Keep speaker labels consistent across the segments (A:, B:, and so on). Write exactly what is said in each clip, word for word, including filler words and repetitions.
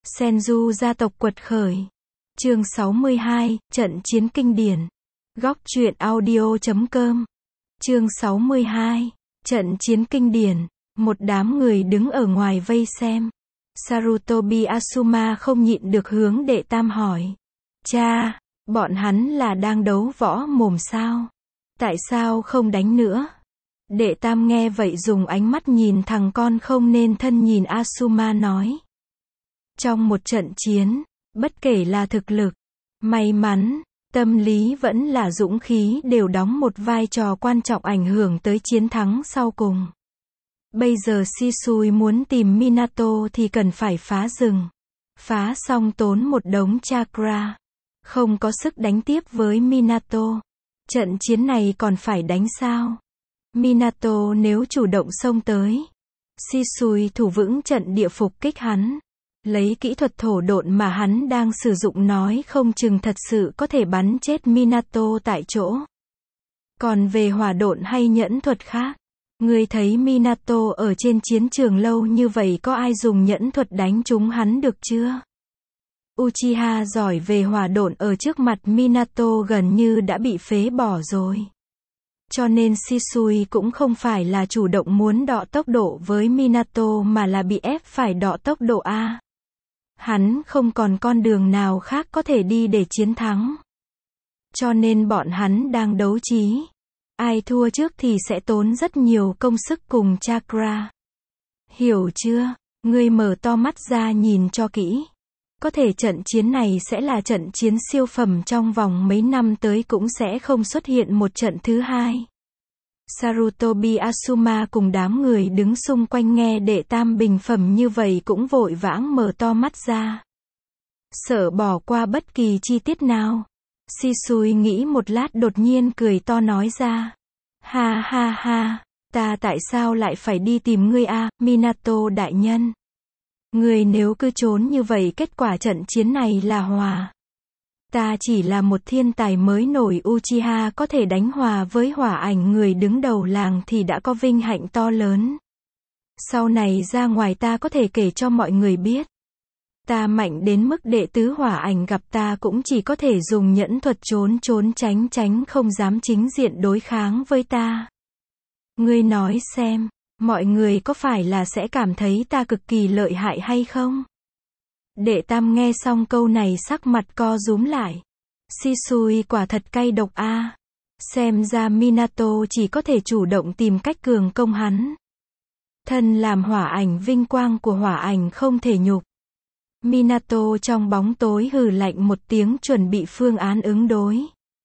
A: Senju gia tộc quật khởi. Chương sáu mươi hai, trận chiến kinh điển. Góc truyện audio chấm com. Chương sáu mươi hai, trận chiến kinh điển. Một đám người đứng ở ngoài vây xem. Sarutobi Asuma không nhịn được hướng đệ tam hỏi. Cha, bọn hắn là đang đấu võ mồm sao? Tại sao không đánh nữa? Đệ tam nghe vậy dùng ánh mắt nhìn thằng con không nên thân nhìn Asuma nói. Trong một trận chiến, bất kể là thực lực, may mắn, tâm lý vẫn là dũng khí đều đóng một vai trò quan trọng ảnh hưởng tới chiến thắng sau cùng. Bây giờ Shisui muốn tìm Minato thì cần phải phá rừng. Phá xong tốn một đống chakra. Không có sức đánh tiếp với Minato. Trận chiến này còn phải đánh sao? Minato nếu chủ động xông tới, Shisui thủ vững trận địa phục kích hắn. Lấy kỹ thuật thổ độn mà hắn đang sử dụng nói không chừng thật sự có thể bắn chết Minato tại chỗ. Còn về hỏa độn hay nhẫn thuật khác, ngươi thấy Minato ở trên chiến trường lâu như vậy có ai dùng nhẫn thuật đánh trúng hắn được chưa? Uchiha giỏi về hỏa độn ở trước mặt Minato gần như đã bị phế bỏ rồi. Cho nên Shisui cũng không phải là chủ động muốn đọ tốc độ với Minato mà là bị ép phải đọ tốc độ A. Hắn không còn con đường nào khác có thể đi để chiến thắng. Cho nên bọn hắn đang đấu trí. Ai thua trước thì sẽ tốn rất nhiều công sức cùng chakra. Hiểu chưa? Ngươi mở to mắt ra nhìn cho kỹ. Có thể trận chiến này sẽ là trận chiến siêu phẩm trong vòng mấy năm tới cũng sẽ không xuất hiện một trận thứ hai. Sarutobi Asuma cùng đám người đứng xung quanh nghe đệ tam bình phẩm như vậy cũng vội vãng mở to mắt ra. Sợ bỏ qua bất kỳ chi tiết nào. Shisui nghĩ một lát đột nhiên cười to nói ra. Ha ha ha, ta tại sao lại phải đi tìm ngươi a, Minato đại nhân? Ngươi nếu cứ trốn như vậy kết quả trận chiến này là hòa. Ta chỉ là một thiên tài mới nổi Uchiha có thể đánh hòa với hỏa ảnh người đứng đầu làng thì đã có vinh hạnh to lớn. Sau này ra ngoài ta có thể kể cho mọi người biết. Ta mạnh đến mức đệ tứ hỏa ảnh gặp ta cũng chỉ có thể dùng nhẫn thuật trốn trốn tránh tránh không dám chính diện đối kháng với ta. Ngươi nói xem, mọi người có phải là sẽ cảm thấy ta cực kỳ lợi hại hay không? Đệ tam nghe xong câu này sắc mặt co rúm lại. Shisui quả thật cay độc a. À. Xem ra Minato chỉ có thể chủ động tìm cách cường công hắn. Thân làm hỏa ảnh vinh quang của hỏa ảnh không thể nhục. Minato trong bóng tối hừ lạnh một tiếng chuẩn bị phương án ứng đối.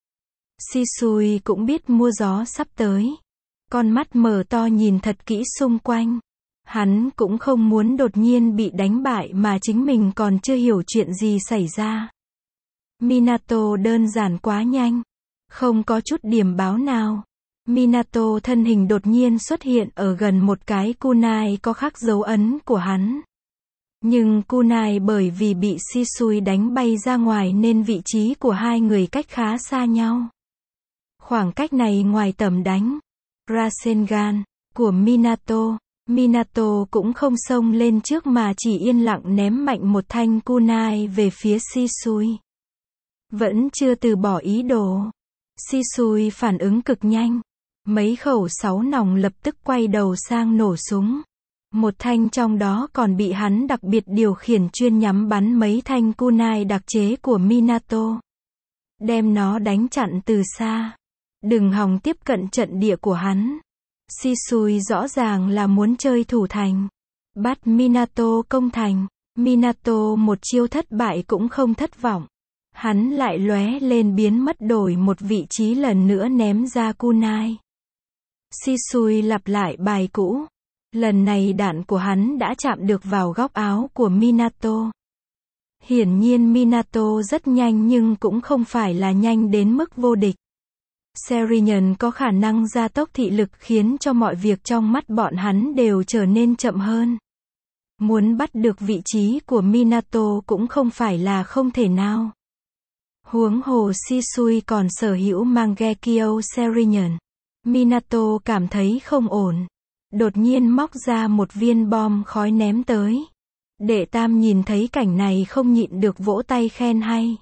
A: Shisui cũng biết mưa gió sắp tới. Con mắt mở to nhìn thật kỹ xung quanh. Hắn cũng không muốn đột nhiên bị đánh bại mà chính mình còn chưa hiểu chuyện gì xảy ra. Minato đơn giản quá nhanh. Không có chút điểm báo nào. Minato thân hình đột nhiên xuất hiện ở gần một cái kunai có khắc dấu ấn của hắn. Nhưng kunai bởi vì bị Shisui đánh bay ra ngoài nên vị trí của hai người cách khá xa nhau. Khoảng cách này ngoài tầm đánh Rasengan của Minato. Minato cũng không xông lên trước mà chỉ yên lặng ném mạnh một thanh kunai về phía Shisui. Vẫn chưa từ bỏ ý đồ. Shisui phản ứng cực nhanh. Mấy khẩu sáu nòng lập tức quay đầu sang nổ súng. Một thanh trong đó còn bị hắn đặc biệt điều khiển chuyên nhắm bắn mấy thanh kunai đặc chế của Minato. Đem nó đánh chặn từ xa. Đừng hòng tiếp cận trận địa của hắn. Shisui rõ ràng là muốn chơi thủ thành. Bắt Minato công thành. Minato một chiêu thất bại cũng không thất vọng. Hắn lại lóe lên biến mất đổi một vị trí lần nữa ném ra kunai. Shisui lặp lại bài cũ. Lần này đạn của hắn đã chạm được vào góc áo của Minato. Hiển nhiên Minato rất nhanh nhưng cũng không phải là nhanh đến mức vô địch. Serion có khả năng gia tốc thị lực khiến cho mọi việc trong mắt bọn hắn đều trở nên chậm hơn. Muốn bắt được vị trí của Minato cũng không phải là không thể nào. Huống hồ Shisui còn sở hữu Mangekyo Serion. Minato cảm thấy không ổn. Đột nhiên móc ra một viên bom khói ném tới. Đệ Tam nhìn thấy cảnh này không nhịn được vỗ tay khen hay.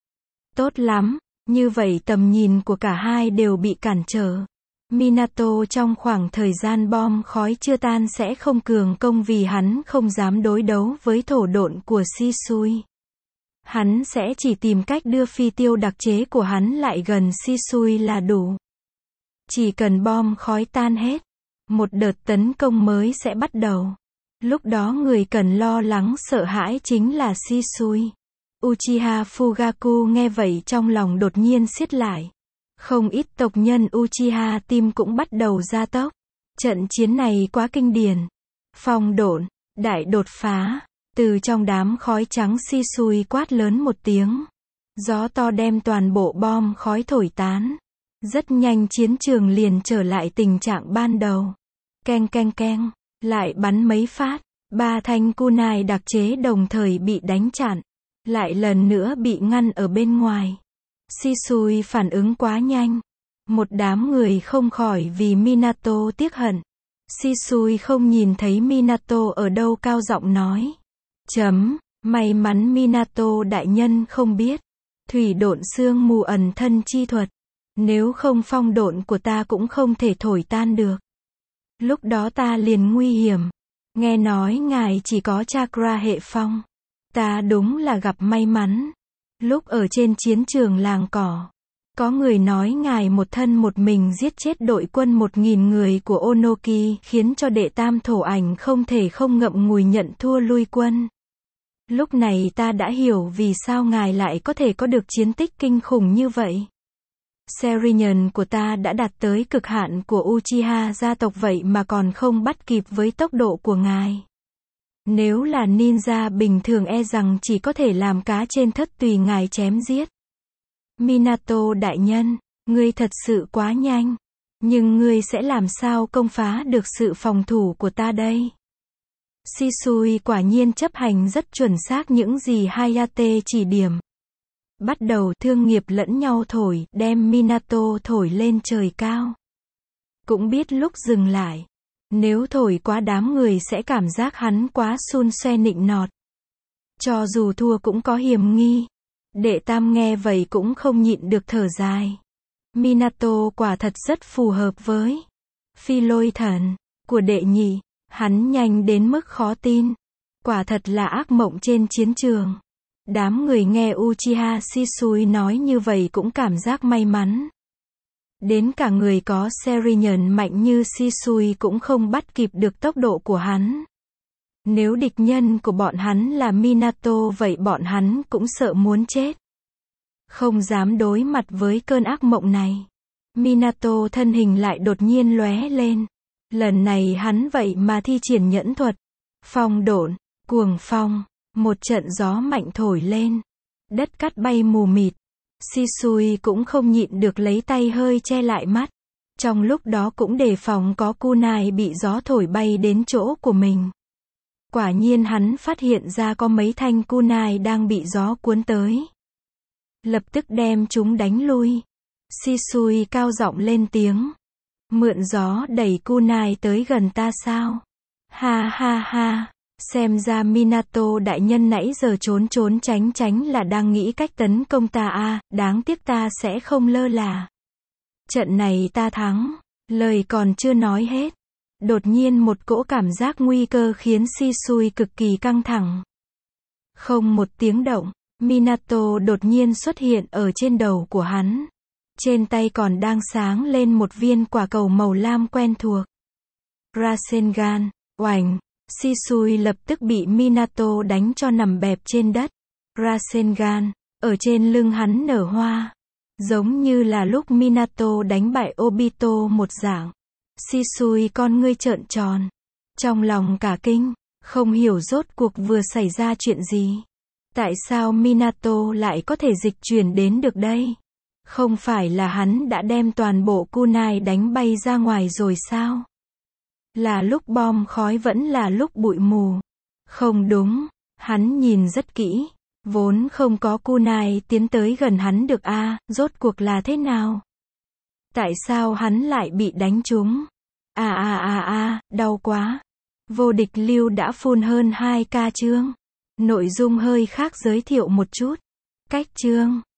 A: Tốt lắm, như vậy tầm nhìn của cả hai đều bị cản trở. Minato trong khoảng thời gian bom khói chưa tan sẽ không cường công vì hắn không dám đối đấu với thổ độn của Shisui. Hắn sẽ chỉ tìm cách đưa phi tiêu đặc chế của hắn lại gần Shisui là đủ. Chỉ cần bom khói tan hết, một đợt tấn công mới sẽ bắt đầu. Lúc đó người cần lo lắng sợ hãi chính là Shisui. Uchiha Fugaku nghe vậy trong lòng đột nhiên siết lại. Không ít tộc nhân Uchiha tim cũng bắt đầu gia tốc. Trận chiến này quá kinh điển. Phong độn, đại đột phá. Từ trong đám khói trắng Shisui quát lớn một tiếng. Gió to đem toàn bộ bom khói thổi tán. Rất nhanh chiến trường liền trở lại tình trạng ban đầu. Keng keng keng, lại bắn mấy phát. Ba thanh kunai đặc chế đồng thời bị đánh chặn. Lại lần nữa bị ngăn ở bên ngoài. Shisui phản ứng quá nhanh. Một đám người không khỏi vì Minato tiếc hận. Shisui không nhìn thấy Minato ở đâu cao giọng nói. Chấm, may mắn Minato đại nhân không biết. Thủy độn sương mù ẩn thân chi thuật. Nếu không phong độn của ta cũng không thể thổi tan được. Lúc đó ta liền nguy hiểm. Nghe nói ngài chỉ có chakra hệ phong. Ta đúng là gặp may mắn. Lúc ở trên chiến trường làng cỏ, có người nói ngài một thân một mình giết chết đội quân một nghìn người của Onoki, khiến cho đệ tam thổ ảnh không thể không ngậm ngùi nhận thua lui quân. Lúc này ta đã hiểu vì sao ngài lại có thể có được chiến tích kinh khủng như vậy. Serinhân của ta đã đạt tới cực hạn của Uchiha gia tộc vậy mà còn không bắt kịp với tốc độ của ngài. Nếu là ninja bình thường e rằng chỉ có thể làm cá trên thất tùy ngài chém giết. Minato đại nhân, ngươi thật sự quá nhanh. Nhưng ngươi sẽ làm sao công phá được sự phòng thủ của ta đây? Shisui quả nhiên chấp hành rất chuẩn xác những gì Hayate chỉ điểm. Bắt đầu thương nghiệp lẫn nhau thổi, đem Minato thổi lên trời cao. Cũng biết lúc dừng lại. Nếu thổi quá đám người sẽ cảm giác hắn quá xun xoe nịnh nọt. Cho dù thua cũng có hiểm nghi. Đệ tam nghe vậy cũng không nhịn được thở dài. Minato quả thật rất phù hợp với phi lôi thần của đệ nhị. Hắn nhanh đến mức khó tin. Quả thật là ác mộng trên chiến trường. Đám người nghe Uchiha Shisui nói như vậy cũng cảm giác may mắn. Đến cả người có Serinhân mạnh như Shisui cũng không bắt kịp được tốc độ của hắn. Nếu địch nhân của bọn hắn là Minato vậy bọn hắn cũng sợ muốn chết. Không dám đối mặt với cơn ác mộng này. Minato thân hình lại đột nhiên lóe lên. Lần này hắn vậy mà thi triển nhẫn thuật. Phong độn, cuồng phong, một trận gió mạnh thổi lên. Đất cát bay mù mịt. Shisui cũng không nhịn được lấy tay hơi che lại mắt. Trong lúc đó cũng đề phòng có kunai bị gió thổi bay đến chỗ của mình. Quả nhiên hắn phát hiện ra có mấy thanh kunai đang bị gió cuốn tới. Lập tức đem chúng đánh lui. Shisui cao giọng lên tiếng. Mượn gió đẩy kunai tới gần ta sao? Ha ha ha. Xem ra Minato đại nhân nãy giờ trốn trốn tránh tránh là đang nghĩ cách tấn công ta à, đáng tiếc ta sẽ không lơ là. Trận này ta thắng. Lời còn chưa nói hết. Đột nhiên một cỗ cảm giác nguy cơ khiến Shisui cực kỳ căng thẳng. Không một tiếng động, Minato đột nhiên xuất hiện ở trên đầu của hắn. Trên tay còn đang sáng lên một viên quả cầu màu lam quen thuộc. Rasengan, oành. Shisui lập tức bị Minato đánh cho nằm bẹp trên đất. Rasengan, ở trên lưng hắn nở hoa. Giống như là lúc Minato đánh bại Obito một dạng. Shisui con ngươi trợn tròn. Trong lòng cả kinh, không hiểu rốt cuộc vừa xảy ra chuyện gì. Tại sao Minato lại có thể dịch chuyển đến được đây? Không phải là hắn đã đem toàn bộ kunai đánh bay ra ngoài rồi sao? Là lúc bom khói vẫn là lúc bụi mù. Không đúng, hắn nhìn rất kỹ. Vốn không có kunai tiến tới gần hắn được a, à, rốt cuộc là thế nào? Tại sao hắn lại bị đánh trúng? À à à à, đau quá. Vô địch Lưu đã full hơn hai k chương. Nội dung hơi khác, giới thiệu một chút. Cách chương.